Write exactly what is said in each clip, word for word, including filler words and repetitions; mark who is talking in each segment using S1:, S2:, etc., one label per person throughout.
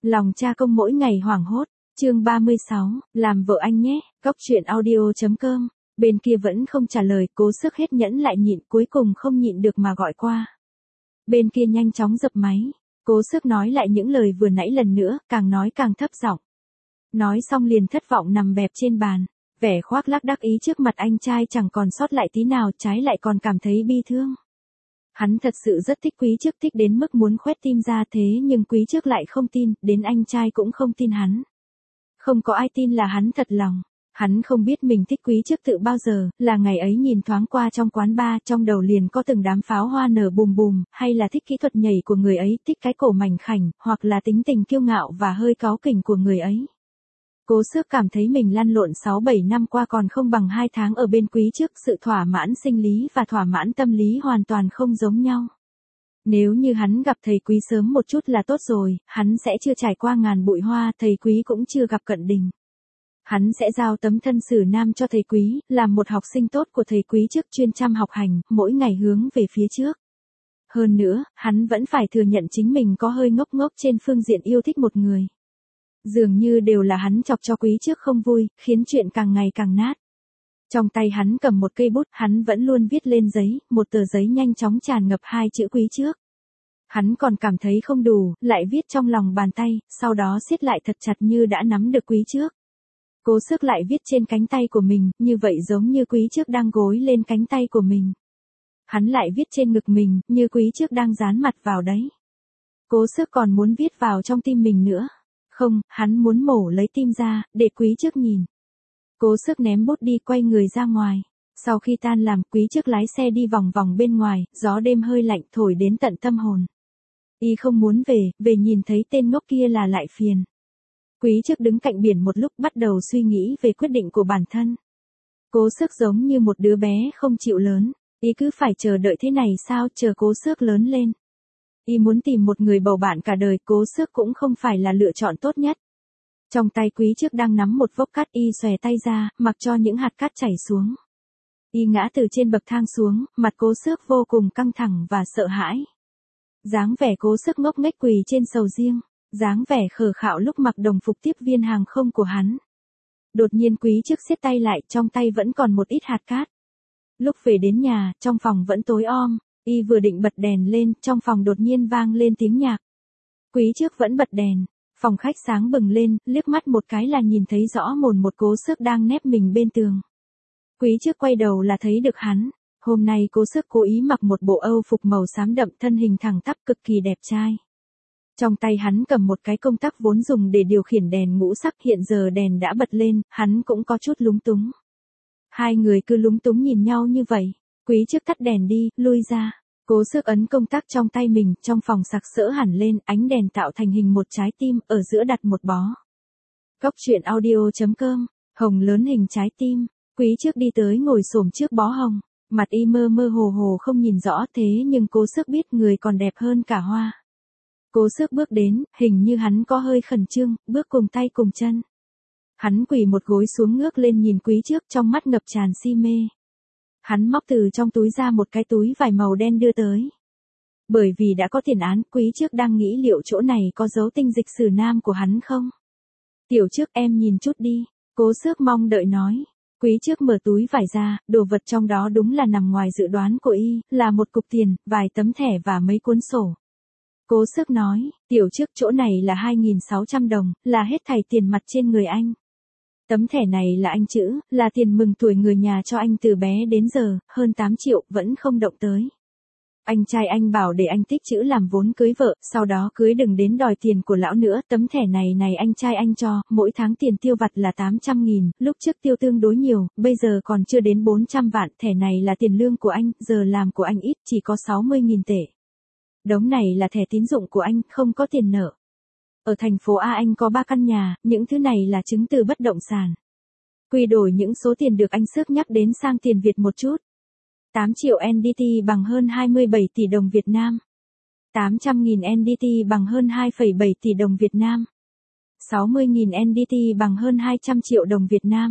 S1: Lòng cha công mỗi ngày hoảng hốt, chương ba mươi sáu, làm vợ anh nhé, cóc truyện audio chấm com. Bên kia vẫn không trả lời, cố sức hết nhẫn lại nhịn, cuối cùng không nhịn được mà gọi qua. Bên kia nhanh chóng dập máy, cố sức nói lại những lời vừa nãy lần nữa, càng nói càng thấp giọng. Nói xong liền thất vọng nằm bẹp trên bàn, vẻ khoác lác đắc ý trước mặt anh trai chẳng còn sót lại tí nào, trái lại còn cảm thấy bi thương. Hắn thật sự rất thích Quý Trước, thích đến mức muốn khoét tim ra, thế nhưng Quý Trước lại không tin, đến anh trai cũng không tin hắn. Không có ai tin là hắn thật lòng. Hắn không biết mình thích Quý Trước từ bao giờ, là ngày ấy nhìn thoáng qua trong quán bar, trong đầu liền có từng đám pháo hoa nở bùm bùm, hay là thích kỹ thuật nhảy của người ấy, thích cái cổ mảnh khảnh, hoặc là tính tình kiêu ngạo và hơi cáu kỉnh của người ấy. Cố sức cảm thấy mình lăn lộn sáu bảy năm qua còn không bằng hai tháng ở bên Quý Trước, sự thỏa mãn sinh lý và thỏa mãn tâm lý hoàn toàn không giống nhau. Nếu như hắn gặp thầy Quý sớm một chút là tốt rồi, hắn sẽ chưa trải qua ngàn bụi hoa, thầy Quý cũng chưa gặp cận đình. Hắn sẽ giao tấm thân xử nam cho thầy Quý, làm một học sinh tốt của thầy Quý Trước, chuyên chăm học hành, mỗi ngày hướng về phía trước. Hơn nữa, hắn vẫn phải thừa nhận chính mình có hơi ngốc ngốc trên phương diện yêu thích một người. Dường như đều là hắn chọc cho Quý Trước không vui, khiến chuyện càng ngày càng nát. Trong tay hắn cầm một cây bút, hắn vẫn luôn viết lên giấy, một tờ giấy nhanh chóng tràn ngập hai chữ Quý Trước. Hắn còn cảm thấy không đủ, lại viết trong lòng bàn tay, sau đó siết lại thật chặt như đã nắm được Quý Trước. Cố sức lại viết trên cánh tay của mình, như vậy giống như Quý Trước đang gối lên cánh tay của mình. Hắn lại viết trên ngực mình, như Quý Trước đang dán mặt vào đấy. Cố sức còn muốn viết vào trong tim mình nữa. Không, hắn muốn mổ lấy tim ra, để Quý Trước nhìn. Cố sức ném bút đi, quay người ra ngoài. Sau khi tan làm, Quý Trước lái xe đi vòng vòng bên ngoài, gió đêm hơi lạnh thổi đến tận tâm hồn. Y không muốn về, về nhìn thấy tên ngốc kia là lại phiền. Quý Trước đứng cạnh biển một lúc, bắt đầu suy nghĩ về quyết định của bản thân. Cố sức giống như một đứa bé không chịu lớn, y cứ phải chờ đợi thế này sao, chờ cố sức lớn lên. Y muốn tìm một người bầu bạn cả đời, cố sức cũng không phải là lựa chọn tốt nhất. Trong tay Quý Trước đang nắm một vốc cát, y xòe tay ra, mặc cho những hạt cát chảy xuống. Y ngã từ trên bậc thang xuống, mặt cố sức vô cùng căng thẳng và sợ hãi. Dáng vẻ cố sức ngốc nghếch quỳ trên sầu riêng, dáng vẻ khờ khạo lúc mặc đồng phục tiếp viên hàng không của hắn. Đột nhiên Quý Trước siết tay lại, trong tay vẫn còn một ít hạt cát. Lúc về đến nhà, trong phòng vẫn tối om, y vừa định bật đèn lên, trong phòng đột nhiên vang lên tiếng nhạc. Quý Trước vẫn bật đèn, phòng khách sáng bừng lên, liếc mắt một cái là nhìn thấy rõ mồn một cố sức đang nép mình bên tường. Quý Trước quay đầu là thấy được hắn. Hôm nay cố sức cố ý mặc một bộ âu phục màu xám đậm, thân hình thẳng tắp cực kỳ đẹp trai. Trong tay hắn cầm một cái công tắc vốn dùng để điều khiển đèn ngũ sắc, hiện giờ đèn đã bật lên, hắn cũng có chút lúng túng. Hai người cứ lúng túng nhìn nhau như vậy. Quý Trước tắt đèn đi, lui ra. Cố sức ấn công tắc trong tay mình, trong phòng sặc sỡ hẳn lên, ánh đèn tạo thành hình một trái tim, ở giữa đặt một bó. Cóc truyện audio chấm com, hồng lớn hình trái tim. Quý Trước đi tới ngồi xổm trước bó hồng, mặt y mơ mơ hồ hồ không nhìn rõ, thế nhưng cố sức biết người còn đẹp hơn cả hoa. Cố sức bước đến, hình như hắn có hơi khẩn trương, bước cùng tay cùng chân. Hắn quỳ một gối xuống ngước lên nhìn Quý Trước, trong mắt ngập tràn si mê. Hắn móc từ trong túi ra một cái túi vải màu đen đưa tới. Bởi vì đã có tiền án, Quý Trước đang nghĩ liệu chỗ này có dấu tinh dịch sử nam của hắn không? Tiểu Trước, em nhìn chút đi, cố sức mong đợi nói. Quý Trước mở túi vải ra, đồ vật trong đó đúng là nằm ngoài dự đoán của y, là một cục tiền, vài tấm thẻ và mấy cuốn sổ. Cố sức nói, Tiểu Trước, chỗ này là hai nghìn sáu trăm đồng, là hết thảy tiền mặt trên người anh. Tấm thẻ này là anh chữ, là tiền mừng tuổi người nhà cho anh từ bé đến giờ, hơn tám triệu, vẫn không động tới. Anh trai anh bảo để anh tích chữ làm vốn cưới vợ, sau đó cưới đừng đến đòi tiền của lão nữa. Tấm thẻ này này anh trai anh cho, mỗi tháng tiền tiêu vặt là tám trăm nghìn, lúc trước tiêu tương đối nhiều, bây giờ còn chưa đến bốn trăm vạn. Thẻ này là tiền lương của anh, giờ làm của anh ít, chỉ có sáu mươi nghìn tệ. Đống này là thẻ tín dụng của anh, không có tiền nợ. Ở thành phố A anh có ba căn nhà, những thứ này là chứng từ bất động sản. Quy đổi những số tiền được anh sức nhắc đến sang tiền Việt một chút. tám triệu en đê tê bằng hơn hai mươi bảy tỷ đồng Việt Nam. tám trăm nghìn en đê tê bằng hơn hai phẩy bảy tỷ đồng Việt Nam. sáu mươi nghìn en đê tê bằng hơn hai trăm triệu đồng Việt Nam.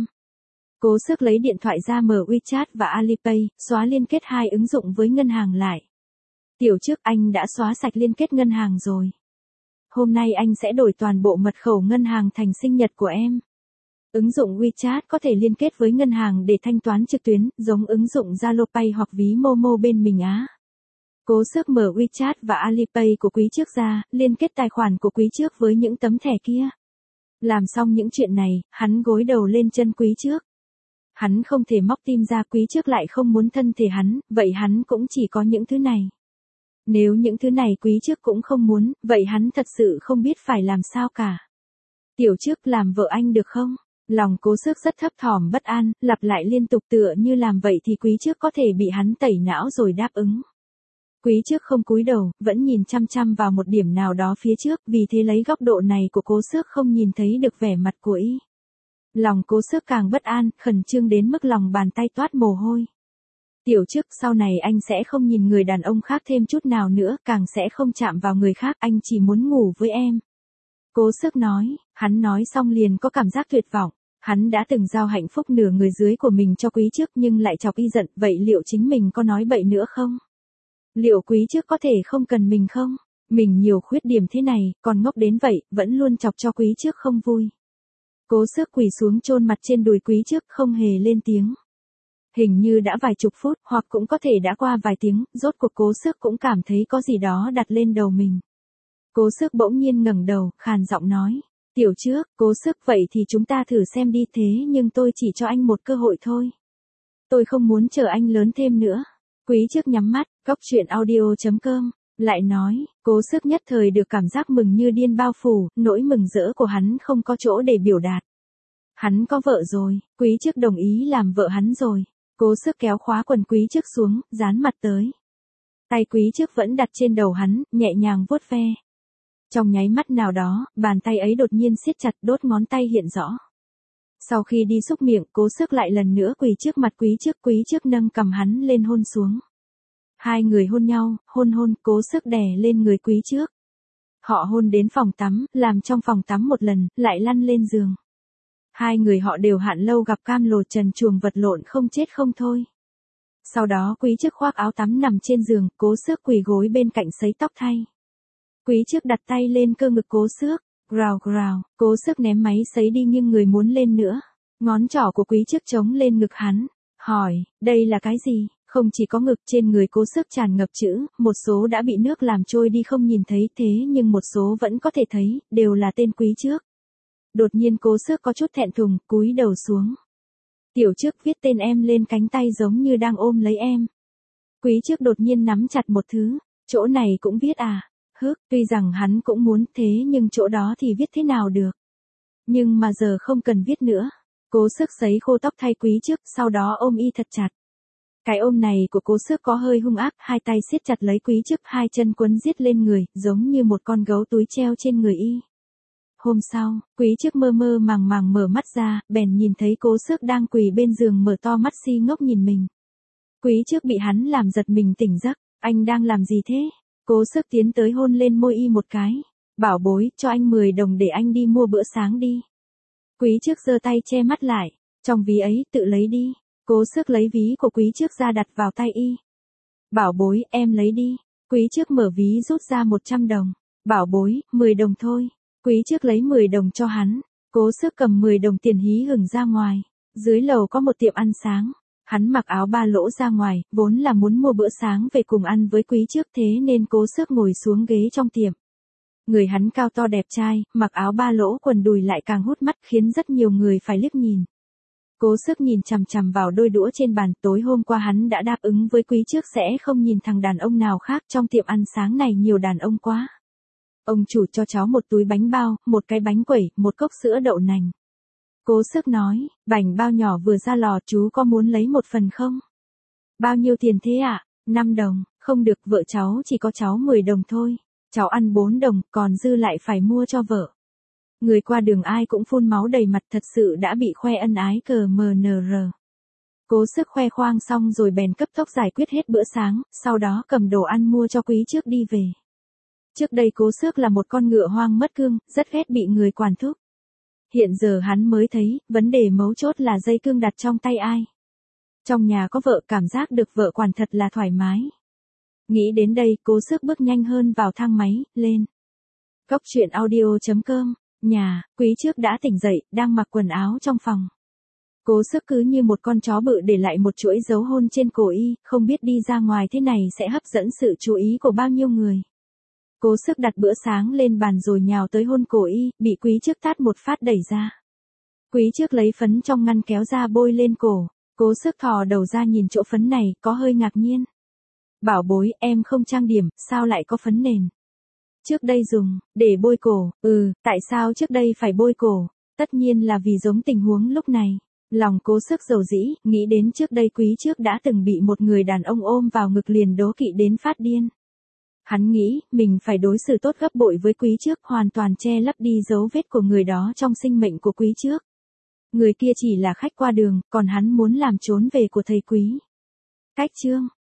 S1: Cố sức lấy điện thoại ra mở WeChat và Alipay, xóa liên kết hai ứng dụng với ngân hàng lại. Tiểu Trước, anh đã xóa sạch liên kết ngân hàng rồi. hôm nay anh sẽ đổi toàn bộ mật khẩu ngân hàng thành sinh nhật của em. Ứng dụng WeChat có thể liên kết với ngân hàng để thanh toán trực tuyến, giống ứng dụng Zalo Pay hoặc ví Momo bên mình Á. Cố sức mở WeChat và Alipay của quý trước ra, liên kết tài khoản của quý trước với những tấm thẻ kia. Làm xong những chuyện này, hắn gối đầu lên chân quý trước. Hắn không thể móc tim ra, quý trước lại không muốn thân thể hắn, vậy hắn cũng chỉ có những thứ này. Nếu những thứ này quý trước cũng không muốn, vậy hắn thật sự không biết phải làm sao cả. Tiểu trước làm vợ anh được không? Lòng Cố Sức rất thấp thỏm bất an, lặp lại liên tục tựa như làm vậy thì quý trước có thể bị hắn tẩy não rồi đáp ứng. Quý trước không cúi đầu, vẫn nhìn chăm chăm vào một điểm nào đó phía trước, vì thế lấy góc độ này của Cố Sức không nhìn thấy được vẻ mặt của y. Lòng Cố Sức càng bất an, khẩn trương đến mức lòng bàn tay toát mồ hôi. Tiểu trước, sau này anh sẽ không nhìn người đàn ông khác thêm chút nào nữa, càng sẽ không chạm vào người khác, anh chỉ muốn ngủ với em. Cố Sức nói, hắn nói xong liền có cảm giác tuyệt vọng. Hắn đã từng giao hạnh phúc nửa người dưới của mình cho quý trước nhưng lại chọc y giận, vậy liệu chính mình có nói bậy nữa không? Liệu quý trước có thể không cần mình không? Mình nhiều khuyết điểm thế này, còn ngốc đến vậy, vẫn luôn chọc cho quý trước không vui. Cố Sức quỳ xuống chôn mặt trên đùi quý trước, không hề lên tiếng. Hình như đã vài chục phút, hoặc cũng có thể đã qua vài tiếng, rốt cuộc Cố Sức cũng cảm thấy có gì đó đặt lên đầu mình. Cố Sức bỗng nhiên ngẩng đầu, khàn giọng nói. Tiểu trước, Cố Sức, vậy thì chúng ta thử xem đi, thế nhưng tôi chỉ cho anh một cơ hội thôi. Tôi không muốn chờ anh lớn thêm nữa. Quý trước nhắm mắt, góc chuyện audio chấm com, lại nói, Cố Sức nhất thời được cảm giác mừng như điên bao phủ, nỗi mừng rỡ của hắn không có chỗ để biểu đạt. Hắn có vợ rồi, quý trước đồng ý làm vợ hắn rồi. Cố Sức kéo khóa quần quý trước xuống, dán mặt tới. Tay quý trước vẫn đặt trên đầu hắn, nhẹ nhàng vuốt ve. Trong nháy mắt nào đó, bàn tay ấy đột nhiên siết chặt, đốt ngón tay hiện rõ. Sau khi đi xúc miệng, Cố Sức lại lần nữa quỳ trước mặt quý trước, quý trước nâng cầm hắn lên hôn xuống. Hai người hôn nhau, hôn hôn, Cố Sức đè lên người quý trước. Họ hôn đến phòng tắm, làm trong phòng tắm một lần, lại lăn lên giường. Hai người họ đều hạn lâu gặp cam lồ trần truồng vật lộn không chết không thôi. Sau đó quý trước khoác áo tắm nằm trên giường, Cố Sức quỳ gối bên cạnh sấy tóc thay. Quý trước đặt tay lên cơ ngực Cố Sức, grào grào, Cố Sức ném máy sấy đi nhưng người muốn lên nữa. Ngón trỏ của quý trước chống lên ngực hắn, hỏi, đây là cái gì? Không chỉ có ngực, trên người Cố Sức tràn ngập chữ, một số đã bị nước làm trôi đi không nhìn thấy, thế nhưng một số vẫn có thể thấy, đều là tên quý trước. Đột nhiên Cố Sức có chút thẹn thùng, cúi đầu xuống. Tiểu trước viết tên em lên cánh tay giống như đang ôm lấy em. Quý trước đột nhiên nắm chặt một thứ, chỗ này cũng viết à? Hức, tuy rằng hắn cũng muốn thế nhưng chỗ đó thì viết thế nào được. Nhưng mà giờ không cần viết nữa. Cố Sức sấy khô tóc thay quý trước, sau đó ôm y thật chặt. Cái ôm này của Cố Sức có hơi hung ác, hai tay siết chặt lấy quý trước, hai chân quấn giết lên người, giống như một con gấu túi treo trên người y. Hôm sau, quý trước mơ mơ màng màng mở mắt ra, bèn nhìn thấy Cố Sức đang quỳ bên giường mở to mắt si ngốc nhìn mình. Quý trước bị hắn làm giật mình tỉnh giấc, anh đang làm gì thế? Cố Sức tiến tới hôn lên môi y một cái. Bảo bối, cho anh mười đồng để anh đi mua bữa sáng đi. Quý trước giơ tay che mắt lại, trong ví ấy, tự lấy đi. Cố Sức lấy ví của quý trước ra đặt vào tay y. Bảo bối, em lấy đi. Quý trước mở ví rút ra một trăm đồng. Bảo bối, mười đồng thôi. Quý trước lấy mười đồng cho hắn. Cố Sức cầm mười đồng tiền hí hửng ra ngoài. Dưới lầu có một tiệm ăn sáng. Hắn mặc áo ba lỗ ra ngoài, vốn là muốn mua bữa sáng về cùng ăn với quý trước, thế nên Cố Sức ngồi xuống ghế trong tiệm. Người hắn cao to đẹp trai, mặc áo ba lỗ quần đùi lại càng hút mắt khiến rất nhiều người phải liếc nhìn. Cố Sức nhìn chằm chằm vào đôi đũa trên bàn, tối hôm qua hắn đã đáp ứng với quý trước sẽ không nhìn thằng đàn ông nào khác, trong tiệm ăn sáng này nhiều đàn ông quá. Ông chủ cho cháu một túi bánh bao, một cái bánh quẩy, một cốc sữa đậu nành. Cố Sức nói, bánh bao nhỏ vừa ra lò, chú có muốn lấy một phần không? Bao nhiêu tiền thế ạ? À? năm đồng, không được, vợ cháu chỉ có cháu mười đồng thôi. Cháu ăn bốn đồng, còn dư lại phải mua cho vợ. Người qua đường ai cũng phun máu đầy mặt, thật sự đã bị khoe ân ái cờ mờ nờ rờ. Cố Sức khoe khoang xong rồi bèn cấp tốc giải quyết hết bữa sáng, sau đó cầm đồ ăn mua cho quý trước đi về. Trước đây Cố Sức là một con ngựa hoang mất cương, rất ghét bị người quản thúc. Hiện giờ hắn mới thấy, vấn đề mấu chốt là dây cương đặt trong tay ai. Trong nhà có vợ, cảm giác được vợ quản thật là thoải mái. Nghĩ đến đây, Cố Sức bước nhanh hơn vào thang máy, lên. Cốc truyện audio chấm com, nhà, Quý Trước đã tỉnh dậy, đang mặc quần áo trong phòng. Cố Sức cứ như một con chó bự để lại một chuỗi dấu hôn trên cổ y, không biết đi ra ngoài thế này sẽ hấp dẫn sự chú ý của bao nhiêu người. Cố Sức đặt bữa sáng lên bàn rồi nhào tới hôn cổ y, bị Quý Trước tát một phát đẩy ra. Quý Trước lấy phấn trong ngăn kéo ra bôi lên cổ, Cố Sức thò đầu ra nhìn chỗ phấn này, có hơi ngạc nhiên. Bảo bối, em không trang điểm, sao lại có phấn nền? Trước đây dùng, để bôi cổ, ừ, tại sao trước đây phải bôi cổ? Tất nhiên là vì giống tình huống lúc này. Lòng Cố Sức dầu dĩ, nghĩ đến trước đây Quý Trước đã từng bị một người đàn ông ôm vào ngực liền đố kỵ đến phát điên. Hắn nghĩ, mình phải đối xử tốt gấp bội với Quý Trước, hoàn toàn che lấp đi dấu vết của người đó trong sinh mệnh của Quý Trước. Người kia chỉ là khách qua đường, còn hắn muốn làm trốn về của thầy Quý. Cách chương